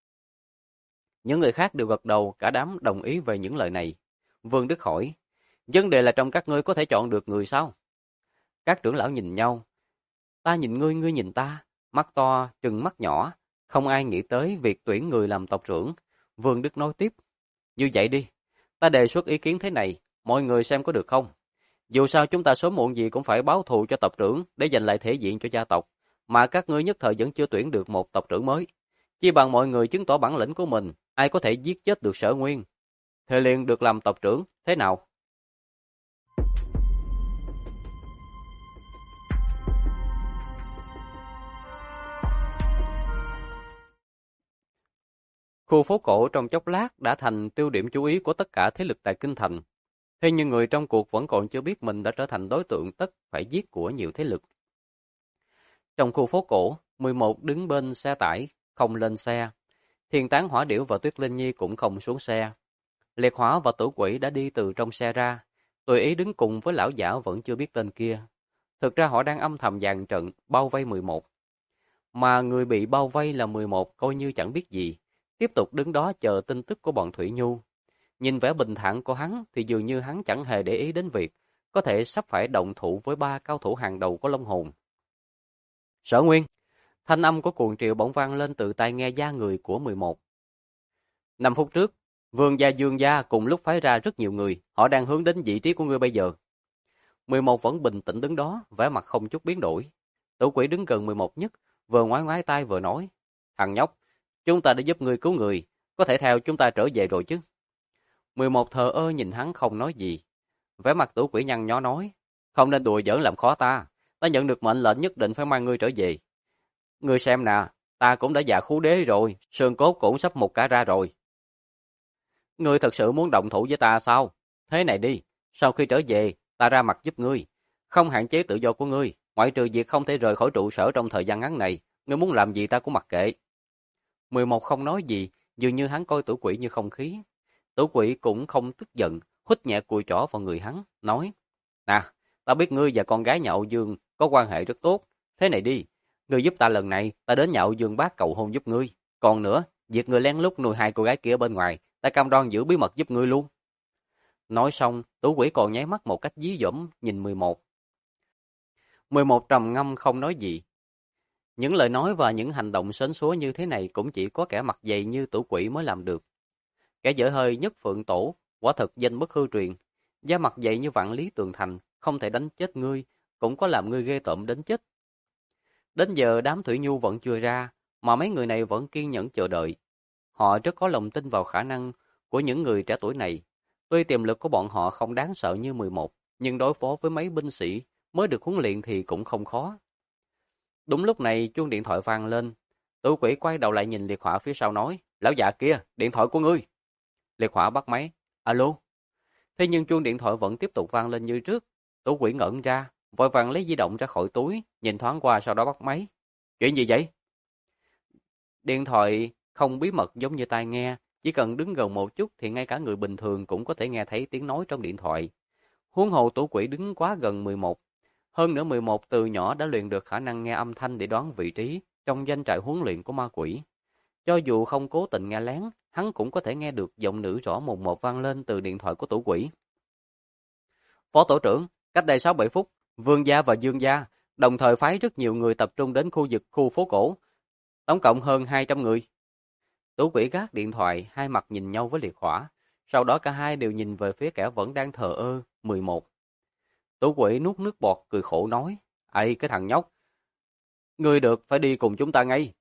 Những người khác đều gật đầu, cả đám đồng ý về những lời này. Vương Đức hỏi, vấn đề là trong các ngươi có thể chọn được người sao? Các trưởng lão nhìn nhau, ta nhìn ngươi, ngươi nhìn ta, mắt to, trừng mắt nhỏ, không ai nghĩ tới việc tuyển người làm tộc trưởng. Vương Đức nói tiếp, như vậy đi, ta đề xuất ý kiến thế này, mọi người xem có được không? Dù sao chúng ta sớm muộn gì cũng phải báo thù cho tộc trưởng để giành lại thể diện cho gia tộc, mà các ngươi nhất thời vẫn chưa tuyển được một tộc trưởng mới. Chỉ bằng mọi người chứng tỏ bản lĩnh của mình, ai có thể giết chết được Sở Nguyên. Thì liền được làm tộc trưởng, thế nào? Khu phố cổ trong chốc lát đã thành tiêu điểm chú ý của tất cả thế lực tại Kinh Thành. Thế nhưng người trong cuộc vẫn còn chưa biết mình đã trở thành đối tượng tất phải giết của nhiều thế lực. Trong khu phố cổ, 11 đứng bên xe tải, không lên xe. Thiên Tán Hỏa Điểu và Tuyết Linh Nhi cũng không xuống xe. Liệt Hỏa và Tử Quỷ đã đi từ trong xe ra, tùy ý đứng cùng với lão giả vẫn chưa biết tên kia. Thực ra họ đang âm thầm dàn trận, bao vây 11. Mà người bị bao vây là 11 coi như chẳng biết gì, tiếp tục đứng đó chờ tin tức của bọn Thủy Nhu. Nhìn vẻ bình thản của hắn thì dường như hắn chẳng hề để ý đến việc có thể sắp phải động thủ với 3 cao thủ hàng đầu của Long Hồn. Sở Nguyên, thanh âm của cuồng triệu bỗng vang lên từ tai nghe da người của 11. 5 phút trước, Vương gia Dương gia cùng lúc phái ra rất nhiều người, họ đang hướng đến vị trí của ngươi bây giờ. 11 vẫn bình tĩnh đứng đó, vẻ mặt không chút biến đổi. Tử Quỷ đứng gần 11 nhất, vừa ngoái ngoái tay vừa nói, thằng nhóc, chúng ta đã giúp ngươi cứu người, có thể theo chúng ta trở về rồi chứ. 11 thờ ơ nhìn hắn không nói gì. Vẻ mặt Tử Quỷ nhăn nhó nói, không nên đùa giỡn làm khó ta, ta nhận được mệnh lệnh nhất định phải mang ngươi trở về. Ngươi xem nè, ta cũng đã già khú đế rồi, xương cốt cũng sắp mục cả ra rồi. Ngươi thật sự muốn động thủ với ta sao? Thế này đi, sau khi trở về, ta ra mặt giúp ngươi, không hạn chế tự do của ngươi, ngoại trừ việc không thể rời khỏi trụ sở trong thời gian ngắn này, ngươi muốn làm gì ta cũng mặc kệ. 11 không nói gì, dường như hắn coi Tử Quỷ như không khí. Tử Quỷ cũng không tức giận, hít nhẹ cùi chỏ vào người hắn, nói, nè, ta biết ngươi và con gái nhà Âu Dương có quan hệ rất tốt, thế này đi, ngươi giúp ta lần này, ta đến nhà Âu Dương bác cầu hôn giúp ngươi, còn nữa, việc ngươi lén lút nuôi 2 cô gái kia bên ngoài, ta cam đoan giữ bí mật giúp ngươi luôn. Nói xong, Tử Quỷ còn nháy mắt một cách dí dỏm nhìn 11. 11 trầm ngâm không nói gì. Những lời nói và những hành động sến súa như thế này cũng chỉ có kẻ mặt dày như Tử Quỷ mới làm được. Kẻ dở hơi nhất Phượng Tổ, quả thật danh bất hư truyền. Da mặt dày như vạn lý tường thành, không thể đánh chết ngươi, cũng có làm ngươi ghê tởm đến chết. Đến giờ đám Thủy Nhu vẫn chưa ra, mà mấy người này vẫn kiên nhẫn chờ đợi. Họ rất có lòng tin vào khả năng của những người trẻ tuổi này. Tuy tiềm lực của bọn họ không đáng sợ như 11, nhưng đối phó với mấy binh sĩ mới được huấn luyện thì cũng không khó. Đúng lúc này chuông điện thoại vang lên. Tử Quỷ quay đầu lại nhìn Liệt Hỏa phía sau nói, lão già kia, điện thoại của ngươi. Liệt Hỏa bắt máy, alo. Thế nhưng chuông điện thoại vẫn tiếp tục vang lên như trước. Tử Quỷ ngẩn ra, vội vàng lấy di động ra khỏi túi, nhìn thoáng qua sau đó bắt máy. Chuyện gì vậy? Điện thoại không bí mật giống như tai nghe, chỉ cần đứng gần một chút thì ngay cả người bình thường cũng có thể nghe thấy tiếng nói trong điện thoại. Huống hồ Tử Quỷ đứng quá gần 11. Hơn nữa 11 từ nhỏ đã luyện được khả năng nghe âm thanh để đoán vị trí trong doanh trại huấn luyện của ma quỷ. Cho dù không cố tình nghe lén, hắn cũng có thể nghe được giọng nữ rõ mồn một vang lên từ điện thoại của Tử Quỷ. Phó tổ trưởng, cách đây 6-7 phút, Vương gia và Dương gia đồng thời phái rất nhiều người tập trung đến khu vực khu phố cổ, tổng cộng hơn 200 người. Tử Quỷ gác điện thoại, hai mặt nhìn nhau với Liệt Hỏa, sau đó cả hai đều nhìn về phía kẻ vẫn đang thờ ơ, 11. Tử Quỷ nuốt nước bọt cười khổ nói, "Ây cái thằng nhóc, ngươi được phải đi cùng chúng ta ngay."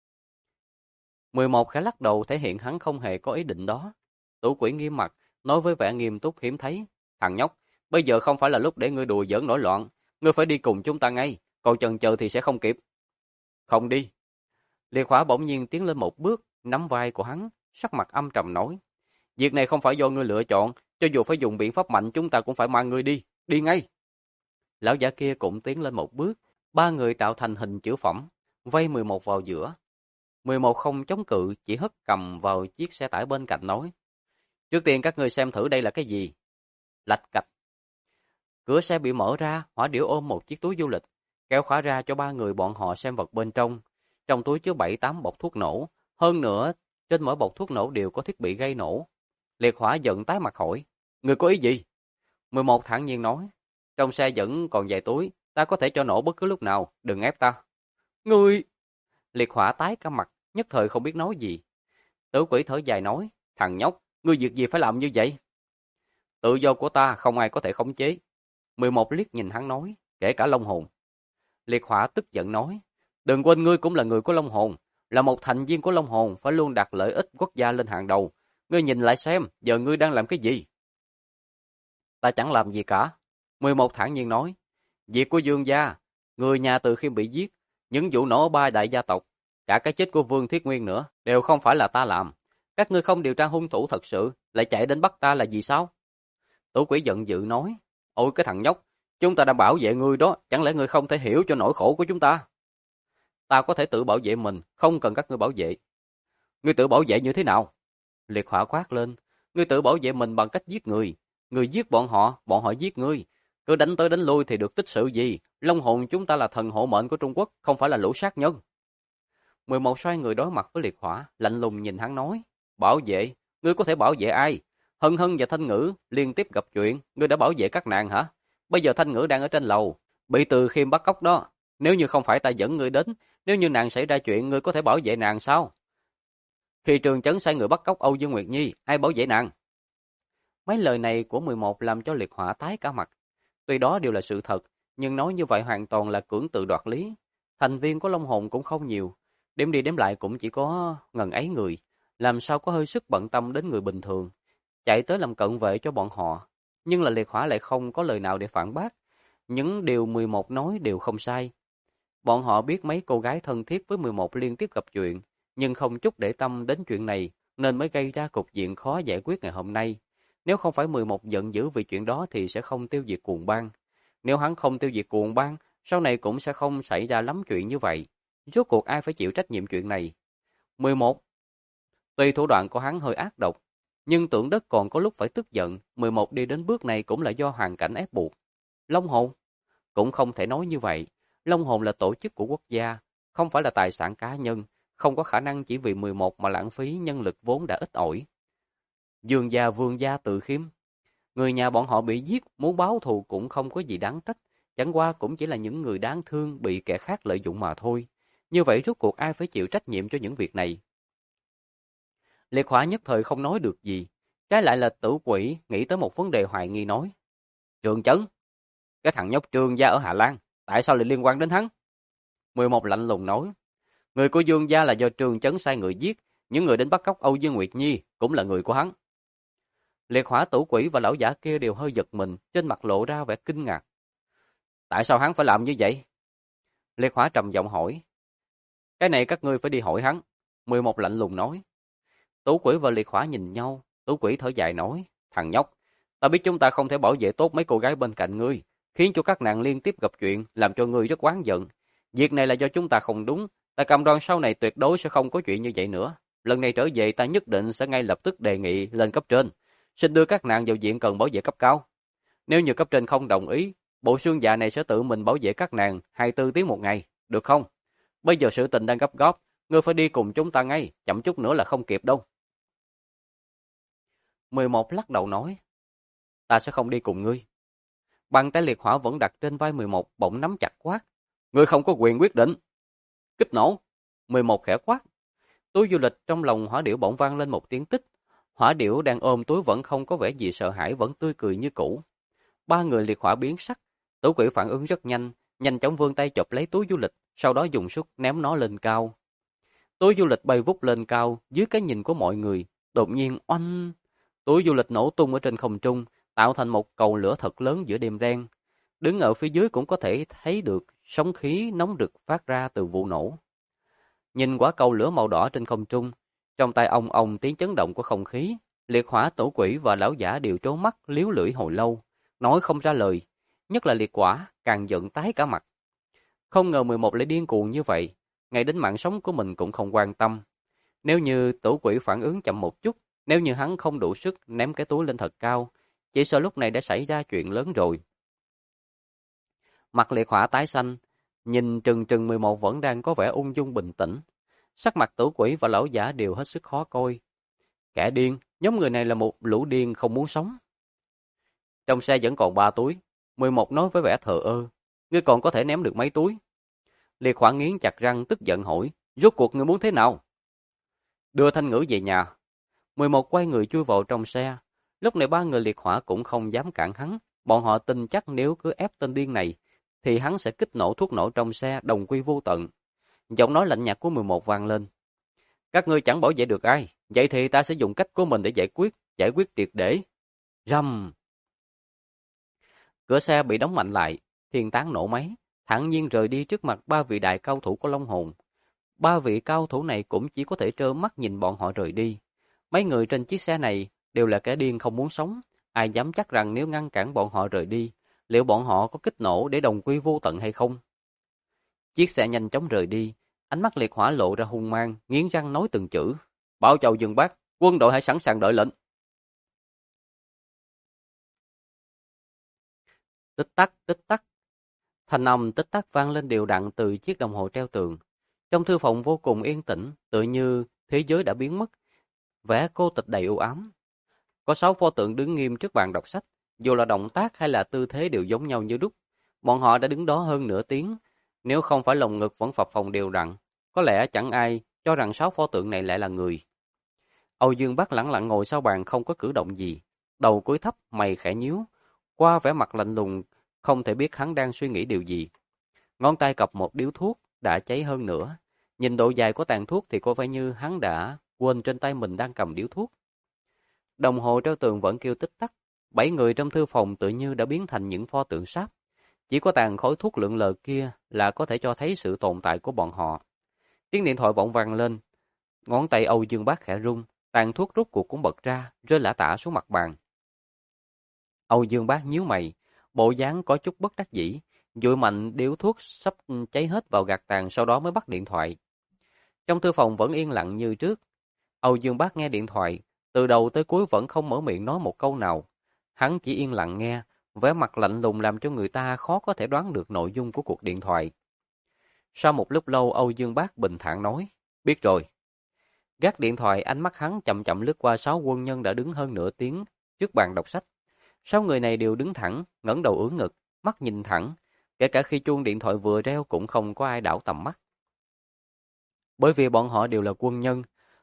11 khẽ lắc đầu thể hiện hắn không hề có ý định đó. Tử Quỷ nghiêm mặt, nói với vẻ nghiêm túc hiếm thấy, "Thằng nhóc, bây giờ không phải là lúc để ngươi đùa giỡn nổi loạn, ngươi phải đi cùng chúng ta ngay, còn chần chờ thì sẽ không kịp." "Không đi." Liệt Hỏa bỗng nhiên tiến lên một bước, nắm vai của hắn, sắc mặt âm trầm nói, "Việc này không phải do ngươi lựa chọn, cho dù phải dùng biện pháp mạnh chúng ta cũng phải mang ngươi đi, đi ngay." Lão giả kia cũng tiến lên một bước, ba người tạo thành hình chữ phỏng, vây 11 vào giữa. 11 không chống cự, chỉ hất cầm vào chiếc xe tải bên cạnh nói, "Trước tiên các ngươi xem thử đây là cái gì." Lạch cạch. Cửa xe bị mở ra, Hỏa Điểu ôm một chiếc túi du lịch, kéo khóa ra cho ba người bọn họ xem vật bên trong. Trong túi chứa 7-8 bọc thuốc nổ, hơn nữa, trên mỗi bọc thuốc nổ đều có thiết bị gây nổ. Liệt Hỏa giận tái mặt hỏi, "Người có ý gì?" 11 thản nhiên nói, "Trong xe vẫn còn vài túi, ta có thể cho nổ bất cứ lúc nào, đừng ép ta." "Ngươi!" Liệt Hỏa tái cả mặt, nhất thời không biết nói gì. Tử Quỷ thở dài nói, "Thằng nhóc, ngươi việc gì phải làm như vậy?" "Tự do của ta không ai có thể khống chế." 11 liếc nhìn hắn nói, "Kể cả Long Hồn." Liệt Hỏa tức giận nói, "Đừng quên ngươi cũng là người của Long Hồn, là một thành viên của Long Hồn phải luôn đặt lợi ích quốc gia lên hàng đầu. Ngươi nhìn lại xem, giờ ngươi đang làm cái gì?" "Ta chẳng làm gì cả." 11 thản nhiên nói, "Việc của Dương gia, người nhà từ khi bị giết, những vụ nổ ba đại gia tộc, cả cái chết của Vương Thiết Nguyên nữa, đều không phải là ta làm. Các ngươi không điều tra hung thủ thật sự, lại chạy đến bắt ta là gì sao?" Tử Quỷ giận dữ nói, "Ôi cái thằng nhóc, chúng ta đã bảo vệ ngươi đó, chẳng lẽ ngươi không thể hiểu cho nỗi khổ của chúng ta?" "Ta có thể tự bảo vệ mình, không cần các ngươi bảo vệ." "Ngươi tự bảo vệ như thế nào?" Liệt Hỏa quát lên, "Ngươi tự bảo vệ mình bằng cách giết người. Ngươi giết bọn họ giết ngươi. Cứ đánh tới đánh lui thì được tích sự gì? Long hồn chúng ta là thần hộ mệnh của Trung Quốc, không phải là lũ sát nhân." 11 xoay người đối mặt với Liệt Hỏa, lạnh lùng nhìn hắn nói, "Bảo vệ? Ngươi có thể bảo vệ ai? Hân Hân và Thanh Ngữ liên tiếp gặp chuyện, ngươi đã bảo vệ các nàng hả? Bây giờ Thanh Ngữ đang ở trên lầu, bị Từ Khiêm bắt cóc đó. Nếu như không phải ta dẫn ngươi đến, nếu như nàng xảy ra chuyện, ngươi có thể bảo vệ nàng sao? Khi Trường Chấn sai người bắt cóc Âu Dương Nguyệt Nhi, ai bảo vệ nàng?" Mấy lời này của 11 làm cho Liệt Hỏa tái cả mặt. Tuy đó đều là sự thật, nhưng nói như vậy hoàn toàn là cưỡng tự đoạt lý. Thành viên của Long Hồn cũng không nhiều, đếm đi đếm lại cũng chỉ có ngần ấy người, làm sao có hơi sức bận tâm đến người bình thường, chạy tới làm cận vệ cho bọn họ. Nhưng là Liệt Hỏa lại không có lời nào để phản bác, những điều 11 nói đều không sai. Bọn họ biết mấy cô gái thân thiết với 11 liên tiếp gặp chuyện, nhưng không chút để tâm đến chuyện này, nên mới gây ra cục diện khó giải quyết ngày hôm nay. Nếu không phải 11 giận dữ vì chuyện đó thì sẽ không tiêu diệt cuồng bang. Nếu hắn không tiêu diệt cuồng bang, sau này cũng sẽ không xảy ra lắm chuyện như vậy. Rốt cuộc ai phải chịu trách nhiệm chuyện này? 11. Tuy thủ đoạn của hắn hơi ác độc, nhưng Tưởng Đất còn có lúc phải tức giận. 11 đi đến bước này cũng là do hoàn cảnh ép buộc. Long hồn? Cũng không thể nói như vậy. Long hồn là tổ chức của quốc gia, không phải là tài sản cá nhân, không có khả năng chỉ vì 11 mà lãng phí nhân lực vốn đã ít ỏi. Dương gia Vương gia Từ Khiêm, người nhà bọn họ bị giết, muốn báo thù cũng không có gì đáng trách, chẳng qua cũng chỉ là những người đáng thương bị kẻ khác lợi dụng mà thôi. Như vậy rốt cuộc ai phải chịu trách nhiệm cho những việc này? Liệt Hỏa nhất thời không nói được gì. Trái lại là Tử Quỷ nghĩ tới một vấn đề hoài nghi nói. Trường Chấn, cái thằng nhóc Trương gia ở Hà Lan, tại sao lại liên quan đến hắn? 11 lạnh lùng nói. Người của Dương gia là do Trương Chấn sai người giết, những người đến bắt cóc Âu Dương Nguyệt Nhi cũng là người của hắn. Liệt Hỏa, Tử Quỷ và lão giả kia đều hơi giật mình, trên mặt lộ ra vẻ kinh ngạc. Tại sao hắn phải làm như vậy? Liệt Hỏa trầm giọng hỏi. Cái này các ngươi phải đi hỏi hắn. 11 lạnh lùng nói. Tử Quỷ và Liệt Hỏa nhìn nhau, Tử Quỷ thở dài nói. Thằng nhóc, ta biết chúng ta không thể bảo vệ tốt mấy cô gái bên cạnh ngươi, khiến cho các nàng liên tiếp gặp chuyện, làm cho ngươi rất oán giận. Việc này là do chúng ta không đúng, ta cam đoan sau này tuyệt đối sẽ không có chuyện như vậy nữa. Lần này trở về ta nhất định sẽ ngay lập tức đề nghị lên cấp trên, xin đưa các nàng vào diện cần bảo vệ cấp cao. Nếu như cấp trên không đồng ý, bộ xương dạ này sẽ tự mình bảo vệ các nàng 24 tiếng một ngày, được không? Bây giờ sự tình đang gấp gáp, ngươi phải đi cùng chúng ta ngay, chậm chút nữa là không kịp đâu. 11 lắc đầu nói, ta sẽ không đi cùng ngươi. Bàn tay Liệt Hỏa vẫn đặt trên vai 11 bỗng nắm chặt quát. Ngươi không có quyền quyết định. Kích nổ. 11 khẽ quát. Túi du lịch trong lòng Hỏa Điểu bỗng vang lên một tiếng tích. Hỏa Điểu đang ôm túi vẫn không có vẻ gì sợ hãi, vẫn tươi cười như cũ. Ba người Liệt Hỏa biến sắc. Tử Quỷ phản ứng rất nhanh, nhanh chóng vươn tay chộp lấy túi du lịch, sau đó dùng sức ném nó lên cao. Túi du lịch bay vút lên cao, dưới cái nhìn của mọi người, đột nhiên oanh, túi du lịch nổ tung ở trên không trung, tạo thành một cầu lửa thật lớn giữa đêm đen. Đứng ở phía dưới cũng có thể thấy được sóng khí nóng rực phát ra từ vụ nổ. Nhìn quả cầu lửa màu đỏ trên không trung, trong tai ong tiếng chấn động của không khí, Liệt Hỏa, Tử Quỷ và lão giả đều trố mắt liếu lưỡi hồi lâu, nói không ra lời, nhất là Liệt Hỏa càng giận tái cả mặt. Không ngờ 11 lại điên cuồng như vậy, ngay đến mạng sống của mình cũng không quan tâm. Nếu như Tử Quỷ phản ứng chậm một chút, nếu như hắn không đủ sức ném cái túi lên thật cao, chỉ sợ lúc này đã xảy ra chuyện lớn rồi. Mặt Liệt Hỏa tái xanh, nhìn trừng trừng 11 vẫn đang có vẻ ung dung bình tĩnh. Sắc mặt Tử Quỷ và lão giả đều hết sức khó coi. Kẻ điên, nhóm người này là một lũ điên không muốn sống. Trong xe vẫn còn 3 túi, 11 nói với vẻ thờ ơ. Ngươi còn có thể ném được mấy túi? Liệt Hỏa nghiến chặt răng tức giận hỏi, rốt cuộc ngươi muốn thế nào? Đưa Thanh Ngữ về nhà. 11 quay người chui vào trong xe. Lúc này ba người Liệt Hỏa cũng không dám cản hắn. Bọn họ tin chắc nếu cứ ép tên điên này, thì hắn sẽ kích nổ thuốc nổ trong xe đồng quy vô tận. Giọng nói lạnh nhạt của 11 vang lên. Các ngươi chẳng bảo vệ được ai, vậy thì ta sẽ dùng cách của mình để giải quyết triệt để. Rầm. Cửa xe bị đóng mạnh lại, thiên tán nổ máy, thản nhiên rời đi trước mặt ba vị đại cao thủ của Long Hồn. Ba vị cao thủ này cũng chỉ có thể trơ mắt nhìn bọn họ rời đi. Mấy người trên chiếc xe này đều là kẻ điên không muốn sống, ai dám chắc rằng nếu ngăn cản bọn họ rời đi, liệu bọn họ có kích nổ để đồng quy vô tận hay không? Chiếc xe nhanh chóng rời đi, ánh mắt Liệt Hỏa lộ ra hung mang, nghiến răng nói từng chữ. Bảo Châu Dương Bác, quân đội hãy sẵn sàng đợi lệnh. Tích tắc, tích tắc. Thanh âm tích tắc vang lên đều đặn từ chiếc đồng hồ treo tường. Trong thư phòng vô cùng yên tĩnh, tựa như thế giới đã biến mất, vẻ cô tịch đầy u ám. Có 6 pho tượng đứng nghiêm trước bàn đọc sách, dù là động tác hay là tư thế đều giống nhau như đúc. Bọn họ đã đứng đó hơn nửa tiếng, nếu không phải lồng ngực vẫn phập phồng đều đặn, có lẽ chẳng ai cho rằng 6 pho tượng này lại là người. Âu Dương Bắc lẳng lặng ngồi sau bàn không có cử động gì, đầu cúi thấp, mày khẽ nhíu, qua vẻ mặt lạnh lùng, không thể biết hắn đang suy nghĩ điều gì. Ngón tay cặp một điếu thuốc đã cháy hơn nữa, nhìn độ dài của tàn thuốc thì có vẻ như hắn đã quên trên tay mình đang cầm điếu thuốc. Đồng hồ treo tường vẫn kêu tích tắc, 7 người trong thư phòng tự như đã biến thành những pho tượng sáp. Chỉ có tàn khói thuốc lượn lờ kia là có thể cho thấy sự tồn tại của bọn họ. Tiếng điện thoại vọng vang lên, ngón tay Âu Dương Bác khẽ rung, tàn thuốc rút cuộc cũng bật ra, rơi lả tả xuống mặt bàn. Âu Dương Bác nhíu mày, bộ dáng có chút bất đắc dĩ, dụi mạnh điếu thuốc sắp cháy hết vào gạt tàn, sau đó mới bắt điện thoại. Trong thư phòng vẫn yên lặng như trước. Âu Dương Bác nghe điện thoại, từ đầu tới cuối vẫn không mở miệng nói một câu nào. Hắn chỉ yên lặng nghe, vẻ mặt lạnh lùng làm cho người ta khó có thể đoán được nội dung của cuộc điện thoại. Sau một lúc lâu, Âu Dương Bác bình thản nói, biết rồi. Gác điện thoại, ánh mắt hắn chậm chậm lướt qua 6 quân nhân đã đứng hơn nửa tiếng trước bàn đọc sách. 6 người này đều đứng thẳng, ngẩng đầu ưỡn ngực, mắt nhìn thẳng, kể cả khi chuông điện thoại vừa reo cũng không có ai đảo tầm mắt. Bởi vì bọn họ đều là quân nhân,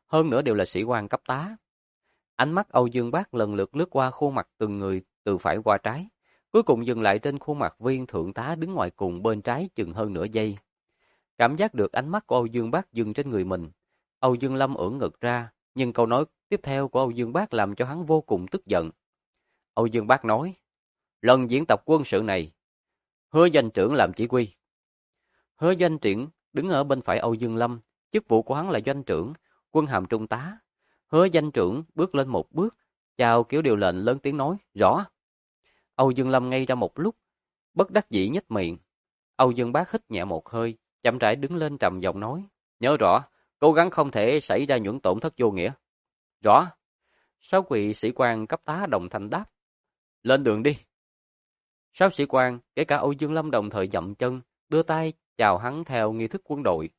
hơn nữa đều là sĩ quan cấp tá. Ánh mắt Âu Dương Bác lần lượt lướt qua khuôn mặt từng người từ phải qua trái, cuối cùng dừng lại trên khuôn mặt viên thượng tá đứng ngoài cùng bên trái chừng hơn nửa giây. Cảm giác được ánh mắt của Âu Dương Bác dừng trên người mình, Âu Dương Lâm ưỡn ngực ra, nhưng câu nói tiếp theo của Âu Dương Bác làm cho hắn vô cùng tức giận. Âu Dương Bác nói, lần diễn tập quân sự này, Hứa Doanh trưởng làm chỉ huy. Hứa Doanh trưởng đứng ở bên phải Âu Dương Lâm, chức vụ của hắn là doanh trưởng, quân hàm trung tá. Hứa Doanh trưởng bước lên một bước, chào kiểu điều lệnh lớn tiếng nói, rõ. Âu Dương Lâm ngây ra một lúc, bất đắc dĩ nhếch miệng. Âu Dương Bác hít nhẹ một hơi, chậm rãi đứng lên trầm giọng nói, nhớ rõ, cố gắng không thể xảy ra những tổn thất vô nghĩa. Rõ. 6 vị sĩ quan cấp tá đồng thanh đáp. Lên đường đi. 6 sĩ quan, kể cả Âu Dương Lâm đồng thời dậm chân, đưa tay chào hắn theo nghi thức quân đội.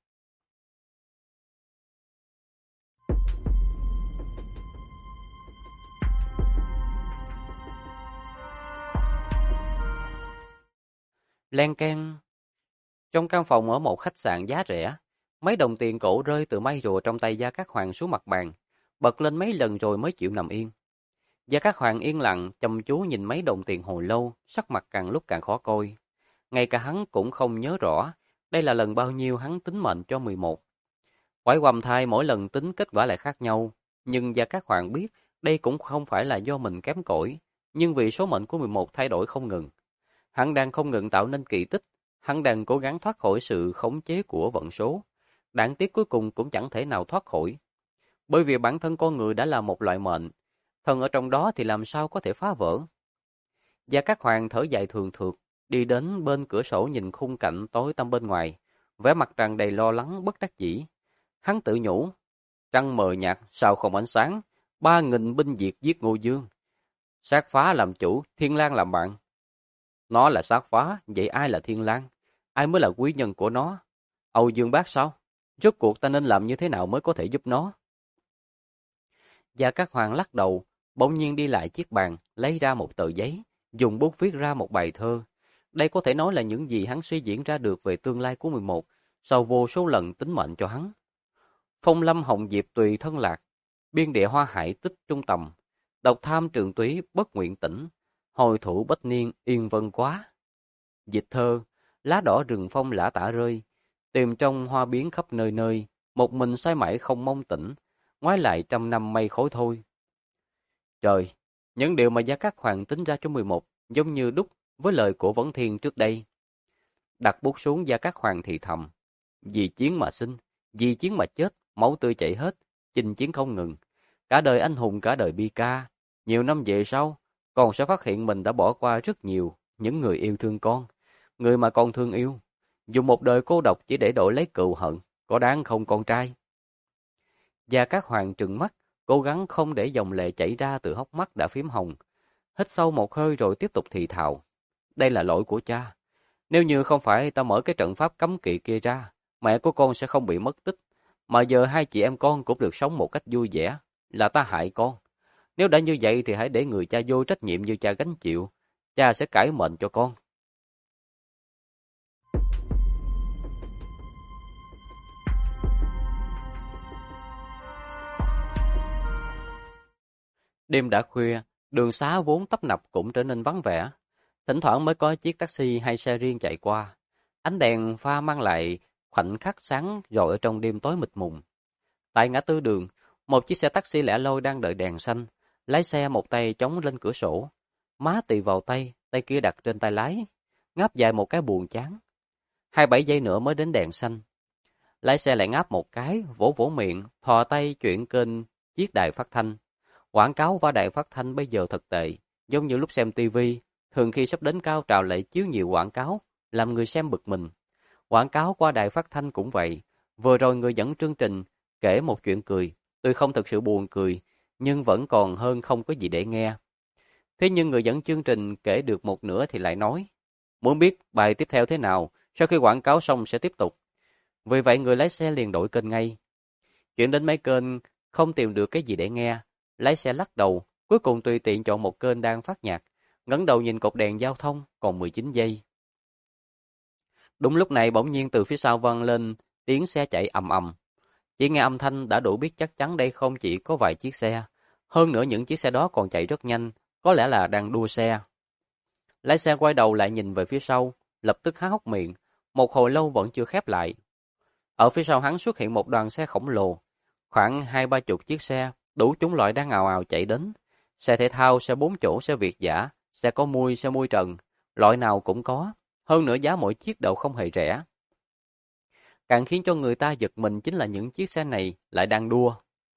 Len keng. Trong căn phòng ở một khách sạn giá rẻ, mấy đồng tiền cổ rơi từ may rùa trong tay Gia Cát Hoàng xuống mặt bàn, bật lên mấy lần rồi mới chịu nằm yên. Gia Cát Hoàng yên lặng, chăm chú nhìn mấy đồng tiền hồi lâu, sắc mặt càng lúc càng khó coi. Ngay cả hắn cũng không nhớ rõ, đây là lần bao nhiêu hắn tính mệnh cho 11. Quái quầm thai mỗi lần tính kết quả lại khác nhau, nhưng Gia Cát Hoàng biết đây cũng không phải là do mình kém cỏi, nhưng vì số mệnh của 11 thay đổi không ngừng. Hắn đang không ngừng tạo nên kỳ tích, hắn đang cố gắng thoát khỏi sự khống chế của vận số. Đáng tiếc cuối cùng cũng chẳng thể nào thoát khỏi. Bởi vì bản thân con người đã là một loại mệnh, thần ở trong đó thì làm sao có thể phá vỡ. Gia Cát Hoàng thở dài thường thượt, đi đến bên cửa sổ nhìn khung cảnh tối tăm bên ngoài, vẻ mặt tràn đầy lo lắng bất đắc dĩ. Hắn tự nhủ, trăng mờ nhạt, sao không ánh sáng, 3.000 binh Việt giết Ngô Dương. Sát phá làm chủ, Thiên Lang làm bạn. Nó là sát phá, vậy ai là Thiên Lang? Ai mới là quý nhân của nó? Âu Dương Bác sao? Rốt cuộc ta nên làm như thế nào mới có thể giúp nó? Gia Cát Hoàng lắc đầu, bỗng nhiên đi lại chiếc bàn, lấy ra một tờ giấy, dùng bút viết ra một bài thơ. Đây có thể nói là những gì hắn suy diễn ra được về tương lai của 11, sau vô số lần tính mệnh cho hắn. Phong lâm hồng diệp tùy thân lạc, biên địa hoa hải tích trung tầm, độc tham trường túy bất nguyện tỉnh, hồi thủ bách niên yên vân quá. Dịch thơ, lá đỏ rừng phong lã tả rơi, tìm trong hoa biến khắp nơi nơi, một mình say mãi không mong tỉnh, ngoái lại trăm năm mây khói thôi. Trời, những điều mà Gia Cát Hoàng tính ra cho 11 giống như đúc với lời của Vấn Thiên trước đây. Đặt bút xuống, Gia Cát Hoàng thì thầm, vì chiến mà sinh, vì chiến mà chết, máu tươi chảy hết, chinh chiến không ngừng. Cả đời anh hùng, cả đời bi ca. Nhiều năm về sau, con sẽ phát hiện mình đã bỏ qua rất nhiều những người yêu thương con, người mà con thương yêu. Dùng một đời cô độc chỉ để đổi lấy cừu hận, có đáng không con trai? Gia Cát Hoàng trừng mắt, cố gắng không để dòng lệ chảy ra từ hốc mắt đã phím hồng. Hít sâu một hơi rồi tiếp tục thì thào. Đây là lỗi của cha. Nếu như không phải ta mở cái trận pháp cấm kỵ kia ra, mẹ của con sẽ không bị mất tích. Mà giờ hai chị em con cũng được sống một cách vui vẻ. Là ta hại con. Nếu đã như vậy thì hãy để người cha vô trách nhiệm như cha gánh chịu. Cha sẽ cải mệnh cho con. Đêm đã khuya, đường xá vốn tấp nập cũng trở nên vắng vẻ. Thỉnh thoảng mới có chiếc taxi hay xe riêng chạy qua. Ánh đèn pha mang lại khoảnh khắc sáng rọi ở trong đêm tối mịt mùng. Tại ngã tư đường, một chiếc xe taxi lẻ loi đang đợi đèn xanh. Lái xe một tay chống lên cửa sổ. Má tì vào tay, tay kia đặt trên tay lái. Ngáp dài một cái buồn chán. 27 giây nữa mới đến đèn xanh. Lái xe lại ngáp một cái, vỗ vỗ miệng, thò tay chuyển kênh chiếc đài phát thanh. Quảng cáo qua đài phát thanh bây giờ thật tệ, giống như lúc xem tivi, thường khi sắp đến cao trào lại chiếu nhiều quảng cáo, làm người xem bực mình. Quảng cáo qua đài phát thanh cũng vậy. Vừa rồi người dẫn chương trình kể một chuyện cười, tôi không thực sự buồn cười, nhưng vẫn còn hơn không có gì để nghe. Thế nhưng người dẫn chương trình kể được một nửa thì lại nói, muốn biết bài tiếp theo thế nào, sau khi quảng cáo xong sẽ tiếp tục. Vì vậy người lái xe liền đổi kênh ngay. Chuyển đến mấy kênh không tìm được cái gì để nghe, lái xe lắc đầu, cuối cùng tùy tiện chọn một kênh đang phát nhạc, ngẩng đầu nhìn cột đèn giao thông còn 19 giây. Đúng lúc này bỗng nhiên từ phía sau vang lên tiếng xe chạy ầm ầm. Chỉ nghe âm thanh đã đủ biết chắc chắn đây không chỉ có vài chiếc xe. Hơn nữa những chiếc xe đó còn chạy rất nhanh, có lẽ là đang đua xe. Lái xe quay đầu lại nhìn về phía sau, lập tức há hốc miệng, một hồi lâu vẫn chưa khép lại. Ở phía sau hắn xuất hiện một đoàn xe khổng lồ, khoảng 20-30 chiếc xe, đủ chủng loại đang ào ào chạy đến. Xe thể thao, xe 4 chỗ, xe Việt dã, xe có mui, xe mui trần, loại nào cũng có. Hơn nữa giá mỗi chiếc đều không hề rẻ. Càng khiến cho người ta giật mình chính là những chiếc xe này lại đang đua.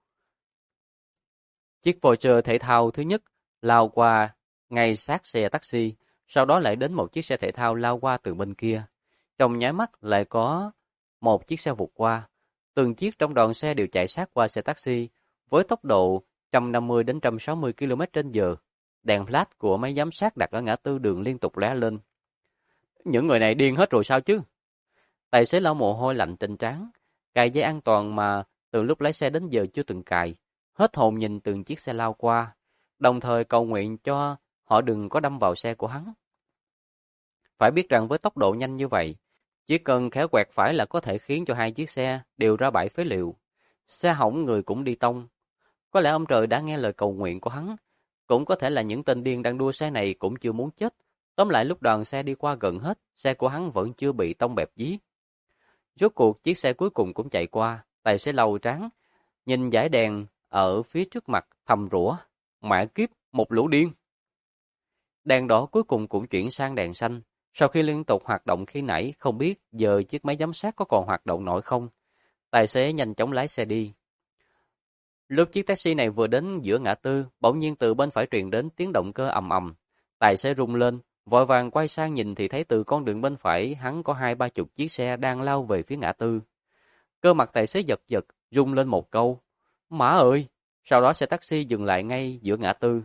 Chiếc Porsche thể thao thứ nhất lao qua ngay sát xe taxi, sau đó lại đến một chiếc xe thể thao lao qua từ bên kia. Trong nháy mắt lại có một chiếc xe vụt qua. Từng chiếc trong đoàn xe đều chạy sát qua xe taxi với tốc độ 150 đến 160 km/h. Đèn flash của máy giám sát đặt ở ngã tư đường liên tục lóe lên. Những người này điên hết rồi sao chứ? Tài xế lau mồ hôi lạnh trên trán, cài dây an toàn mà từ lúc lái xe đến giờ chưa từng cài, hết hồn nhìn từng chiếc xe lao qua, đồng thời cầu nguyện cho họ đừng có đâm vào xe của hắn. Phải biết rằng với tốc độ nhanh như vậy, chỉ cần khéo quẹt phải là có thể khiến cho hai chiếc xe đều ra bãi phế liệu. Xe hỏng người cũng đi tông. Có lẽ ông trời đã nghe lời cầu nguyện của hắn, cũng có thể là những tên điên đang đua xe này cũng chưa muốn chết. Tóm lại lúc đoàn xe đi qua gần hết, xe của hắn vẫn chưa bị tông bẹp dí. Rốt cuộc chiếc xe cuối cùng cũng chạy qua, tài xế lau trán, nhìn dải đèn ở phía trước mặt thầm rủa, mẹ kiếp, một lũ điên. Đèn đỏ cuối cùng cũng chuyển sang đèn xanh, sau khi liên tục hoạt động khi nãy không biết giờ chiếc máy giám sát có còn hoạt động nổi không. Tài xế nhanh chóng lái xe đi. Lúc chiếc taxi này vừa đến giữa ngã tư, bỗng nhiên từ bên phải truyền đến tiếng động cơ ầm ầm. Tài xế rung lên, vội vàng quay sang nhìn thì thấy từ con đường bên phải hắn có 20-30 chiếc xe đang lao về phía ngã tư. Cơ mặt tài xế giật giật, rung lên một câu, "Mã ơi!" Sau đó xe taxi dừng lại ngay giữa ngã tư.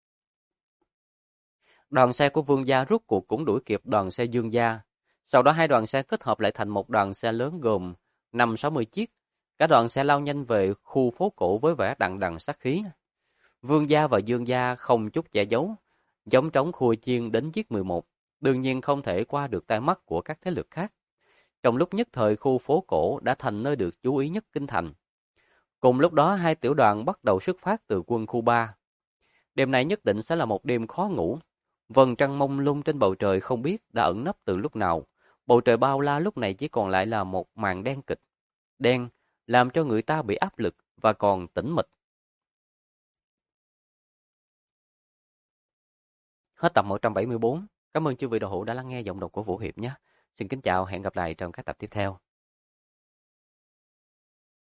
Đoàn xe của Vương gia rút cuộc cũng đuổi kịp đoàn xe Dương gia. Sau đó hai đoàn xe kết hợp lại thành một đoàn xe lớn gồm 50-60 chiếc. Cả đoàn xe lao nhanh về khu phố cổ với vẻ đằng đằng sát khí. Vương gia và Dương gia không chút che giấu, giống trống khua chiên đến chiếc 11, đương nhiên không thể qua được tai mắt của các thế lực khác. Trong lúc nhất thời khu phố cổ đã thành nơi được chú ý nhất kinh thành. Cùng lúc đó hai tiểu đoàn bắt đầu xuất phát từ quân khu 3. Đêm nay nhất định sẽ là một đêm khó ngủ. Vầng trăng mông lung trên bầu trời không biết đã ẩn nấp từ lúc nào. Bầu trời bao la lúc này chỉ còn lại là một màn đen kịch. Đen, làm cho người ta bị áp lực và còn tĩnh mịch. Hết tập 174. Cảm ơn chư vị đạo hữu đã lắng nghe giọng đọc của Vũ Hiệp nhé. Xin kính chào, hẹn gặp lại trong các tập tiếp theo.